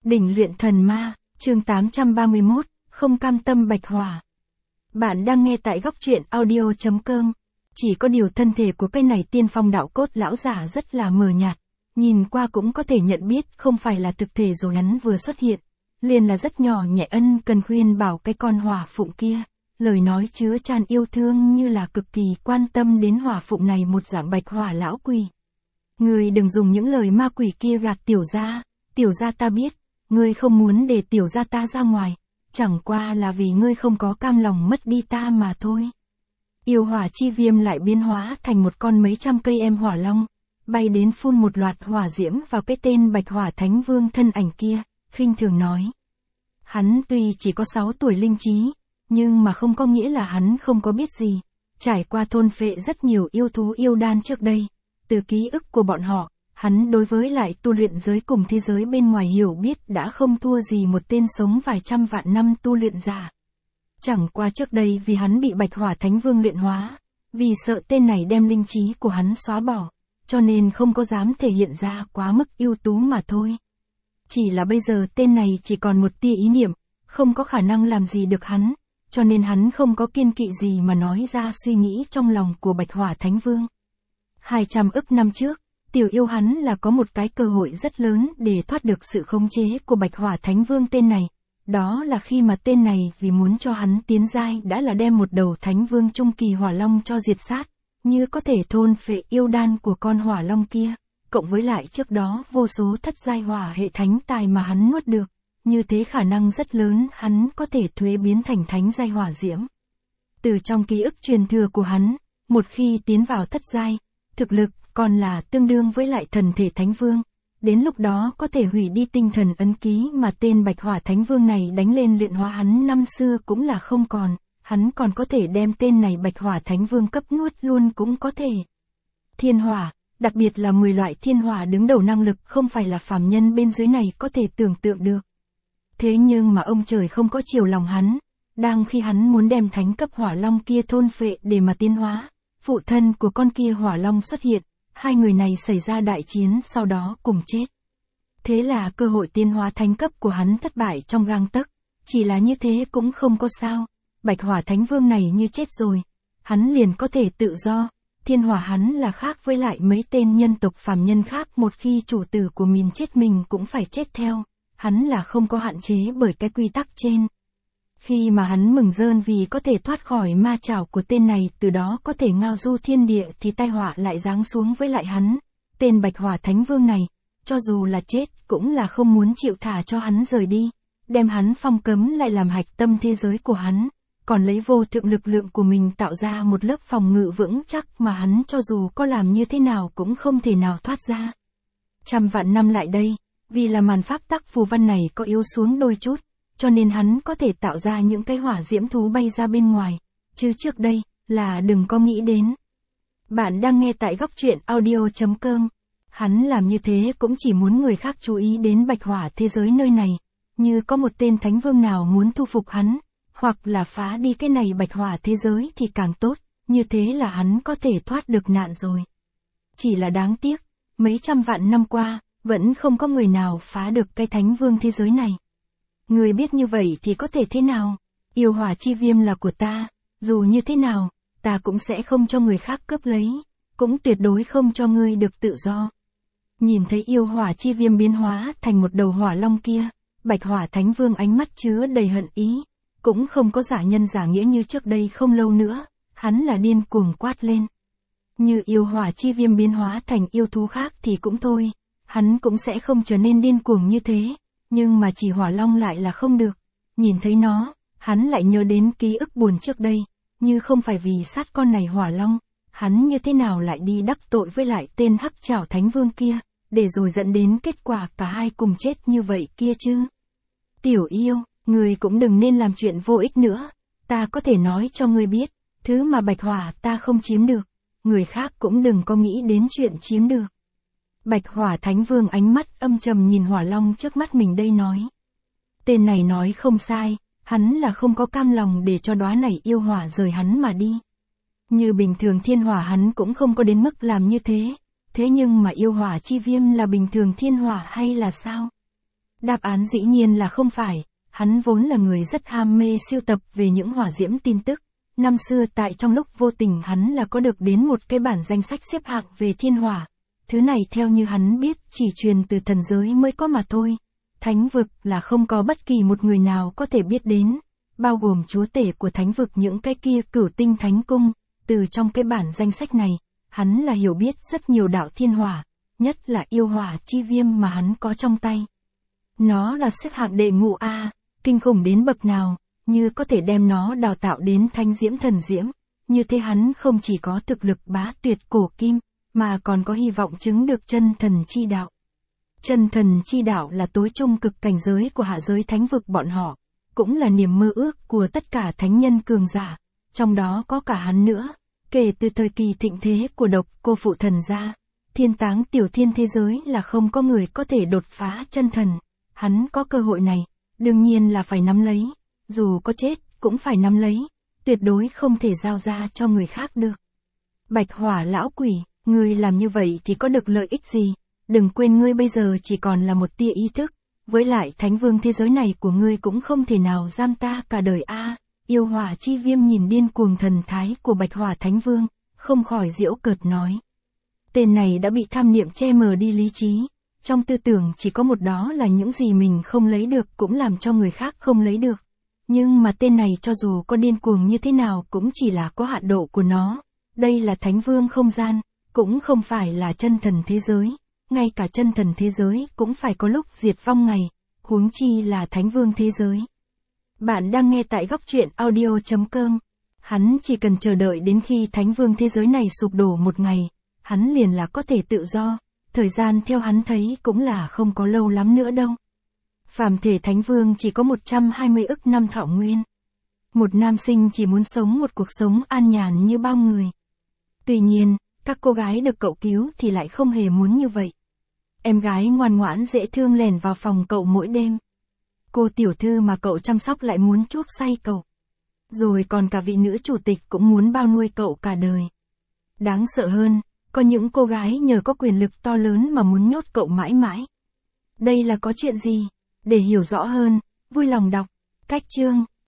Đỉnh luyện thần ma, chương 831, không cam tâm bạch hỏa. Bạn đang nghe tại góc truyện audio.com. Chỉ có điều thân thể của cái này tiên phong đạo cốt lão giả rất là mờ nhạt. Nhìn qua cũng có thể nhận biết không phải là thực thể rồi hắn vừa xuất hiện. Liền là rất nhỏ nhẹ ân cần khuyên bảo cái con hỏa phụng kia. Lời nói chứa tràn yêu thương như là cực kỳ quan tâm đến hỏa phụng này một dạng bạch hỏa lão quỷ. Ngươi đừng dùng những lời ma quỷ kia gạt tiểu gia ta biết. Ngươi không muốn để tiểu gia ta ra ngoài, chẳng qua là vì ngươi không có cam lòng mất đi ta mà thôi. Yêu hỏa chi viêm lại biến hóa thành một con mấy trăm cây em hỏa long, bay đến phun một loạt hỏa diễm vào cái tên Bạch Hỏa Thánh Vương thân ảnh kia, khinh thường nói. Hắn tuy chỉ có 6 tuổi linh trí, nhưng mà không có nghĩa là hắn không có biết gì, trải qua thôn phệ rất nhiều yêu thú yêu đan trước đây, từ ký ức của bọn họ. Hắn đối với lại tu luyện giới cùng thế giới bên ngoài hiểu biết đã không thua gì một tên sống vài trăm vạn năm tu luyện giả. Chẳng qua trước đây vì hắn bị Bạch Hỏa Thánh Vương luyện hóa, vì sợ tên này đem linh trí của hắn xóa bỏ, cho nên không có dám thể hiện ra quá mức ưu tú mà thôi. Chỉ là bây giờ tên này chỉ còn một tia ý niệm, không có khả năng làm gì được hắn, cho nên hắn không có kiên kỵ gì mà nói ra suy nghĩ trong lòng của Bạch Hỏa Thánh Vương. 200 ức năm trước, tiểu yêu hắn là có một cái cơ hội rất lớn để thoát được sự khống chế của Bạch Hỏa Thánh Vương tên này. Đó là khi mà tên này vì muốn cho hắn tiến giai đã là đem một đầu Thánh Vương trung kỳ hỏa long cho diệt sát, như có thể thôn phệ yêu đan của con hỏa long kia, cộng với lại trước đó vô số thất giai hỏa hệ thánh tài mà hắn nuốt được, như thế khả năng rất lớn hắn có thể thuế biến thành thánh giai hỏa diễm. Từ trong ký ức truyền thừa của hắn, một khi tiến vào thất giai, thực lực còn là tương đương với lại thần thể Thánh Vương, đến lúc đó có thể hủy đi tinh thần ấn ký mà tên Bạch Hỏa Thánh Vương này đánh lên luyện hóa hắn năm xưa cũng là không còn, hắn còn có thể đem tên này Bạch Hỏa Thánh Vương cấp nuốt luôn cũng có thể. Thiên hỏa, đặc biệt là 10 loại thiên hỏa đứng đầu năng lực không phải là phàm nhân bên dưới này có thể tưởng tượng được. Thế nhưng mà ông trời không có chiều lòng hắn, đang khi hắn muốn đem thánh cấp hỏa long kia thôn phệ để mà tiến hóa, phụ thân của con kia hỏa long xuất hiện. Hai người này xảy ra đại chiến sau đó cùng chết. Thế là cơ hội tiến hóa thánh cấp của hắn thất bại trong gang tấc. Chỉ là như thế cũng không có sao. Bạch Hỏa Thánh Vương này như chết rồi, hắn liền có thể tự do. Thiên hỏa hắn là khác với lại mấy tên nhân tộc phàm nhân khác, một khi chủ tử của mình chết mình cũng phải chết theo. Hắn là không có hạn chế bởi cái quy tắc trên. Khi mà hắn mừng rơn vì có thể thoát khỏi ma chảo của tên này, từ đó có thể ngao du thiên địa, thì tai họa lại giáng xuống với lại hắn. Tên Bạch Hỏa Thánh Vương này, cho dù là chết cũng là không muốn chịu thả cho hắn rời đi, đem hắn phong cấm lại làm hạch tâm thế giới của hắn, còn lấy vô thượng lực lượng của mình tạo ra một lớp phòng ngự vững chắc mà hắn cho dù có làm như thế nào cũng không thể nào thoát ra. Trăm vạn năm lại đây, vì là màn pháp tắc phù văn này có yếu xuống đôi chút, cho nên hắn có thể tạo ra những cái hỏa diễm thú bay ra bên ngoài, chứ trước đây, là đừng có nghĩ đến. Bạn đang nghe tại góc truyện audio.com. Hắn làm như thế cũng chỉ muốn người khác chú ý đến Bạch Hỏa thế giới nơi này, như có một tên Thánh Vương nào muốn thu phục hắn, hoặc là phá đi cái này Bạch Hỏa thế giới thì càng tốt, như thế là hắn có thể thoát được nạn rồi. Chỉ là đáng tiếc, mấy trăm vạn năm qua, vẫn không có người nào phá được cái Thánh Vương thế giới này. Người biết như vậy thì có thể thế nào? Yêu hỏa chi viêm là của ta, dù như thế nào, ta cũng sẽ không cho người khác cướp lấy, cũng tuyệt đối không cho ngươi được tự do. Nhìn thấy yêu hỏa chi viêm biến hóa thành một đầu hỏa long kia, Bạch Hỏa Thánh Vương ánh mắt chứa đầy hận ý, cũng không có giả nhân giả nghĩa như trước đây không lâu nữa, hắn là điên cuồng quát lên. Như yêu hỏa chi viêm biến hóa thành yêu thú khác thì cũng thôi, hắn cũng sẽ không trở nên điên cuồng như thế. Nhưng mà chỉ hỏa long lại là không được. Nhìn thấy nó, hắn lại nhớ đến ký ức buồn trước đây, như không phải vì sát con này hỏa long, hắn như thế nào lại đi đắc tội với lại tên Hắc Trảo Thánh Vương kia, để rồi dẫn đến kết quả cả hai cùng chết như vậy kia chứ. Tiểu yêu, người cũng đừng nên làm chuyện vô ích nữa, ta có thể nói cho ngươi biết, thứ mà Bạch Hỏa ta không chiếm được, người khác cũng đừng có nghĩ đến chuyện chiếm được. Bạch Hỏa Thánh Vương ánh mắt âm trầm nhìn hỏa long trước mắt mình đây nói. Tên này nói không sai, hắn là không có cam lòng để cho đóa này yêu hỏa rời hắn mà đi. Như bình thường thiên hỏa hắn cũng không có đến mức làm như thế, thế nhưng mà yêu hỏa chi viêm là bình thường thiên hỏa hay là sao? Đáp án dĩ nhiên là không phải, hắn vốn là người rất ham mê sưu tập về những hỏa diễm tin tức. Năm xưa tại trong lúc vô tình hắn là có được đến một cái bản danh sách xếp hạng về thiên hỏa. Thứ này theo như hắn biết chỉ truyền từ thần giới mới có mà thôi. Thánh vực là không có bất kỳ một người nào có thể biết đến, bao gồm chúa tể của thánh vực những cái kia Cửu Tinh Thánh Cung. Từ trong cái bản danh sách này, hắn là hiểu biết rất nhiều đạo thiên hỏa, nhất là yêu hỏa chi viêm mà hắn có trong tay. Nó là xếp hạng đệ ngũ A, kinh khủng đến bậc nào, như có thể đem nó đào tạo đến thánh diễm thần diễm. Như thế hắn không chỉ có thực lực bá tuyệt cổ kim, mà còn có hy vọng chứng được chân thần chi đạo. Chân thần chi đạo là tối trung cực cảnh giới của hạ giới thánh vực bọn họ, cũng là niềm mơ ước của tất cả thánh nhân cường giả, trong đó có cả hắn nữa. Kể từ thời kỳ thịnh thế của Độc Cô phụ thần gia, thiên táng tiểu thiên thế giới là không có người có thể đột phá chân thần. Hắn có cơ hội này, đương nhiên là phải nắm lấy, dù có chết cũng phải nắm lấy, tuyệt đối không thể giao ra cho người khác được. Bạch Hỏa lão quỷ, ngươi làm như vậy thì có được lợi ích gì? Đừng quên ngươi bây giờ chỉ còn là một tia ý thức, với lại thánh vương thế giới này của ngươi cũng không thể nào giam ta cả đời a. Yêu hỏa chi viêm nhìn điên cuồng thần thái của Bạch Hỏa Thánh Vương, không khỏi giễu cợt nói. Tên này đã bị tham niệm che mờ đi lý trí, trong tư tưởng chỉ có một đó là những gì mình không lấy được cũng làm cho người khác không lấy được. Nhưng mà tên này cho dù có điên cuồng như thế nào cũng chỉ là có hạn độ của nó. Đây là Thánh Vương không gian, cũng không phải là chân thần thế giới. Ngay cả chân thần thế giới cũng phải có lúc diệt vong ngày, huống chi là Thánh Vương thế giới. Bạn đang nghe tại góc truyện audio.com. Hắn chỉ cần chờ đợi đến khi Thánh Vương thế giới này sụp đổ một ngày, hắn liền là có thể tự do, thời gian theo hắn thấy cũng là không có lâu lắm nữa đâu. Phàm thể Thánh Vương chỉ có 120 ức năm thọ nguyên. Một nam sinh chỉ muốn sống một cuộc sống an nhàn như bao người. Tuy nhiên, các cô gái được cậu cứu thì lại không hề muốn như vậy. Em gái ngoan ngoãn dễ thương lèn vào phòng cậu mỗi đêm. Cô tiểu thư mà cậu chăm sóc lại muốn chuốc say cậu. Rồi còn cả vị nữ chủ tịch cũng muốn bao nuôi cậu cả đời. Đáng sợ hơn, có những cô gái nhờ có quyền lực to lớn mà muốn nhốt cậu mãi mãi. Đây là có chuyện gì? Để hiểu rõ hơn, vui lòng đọc cách chương.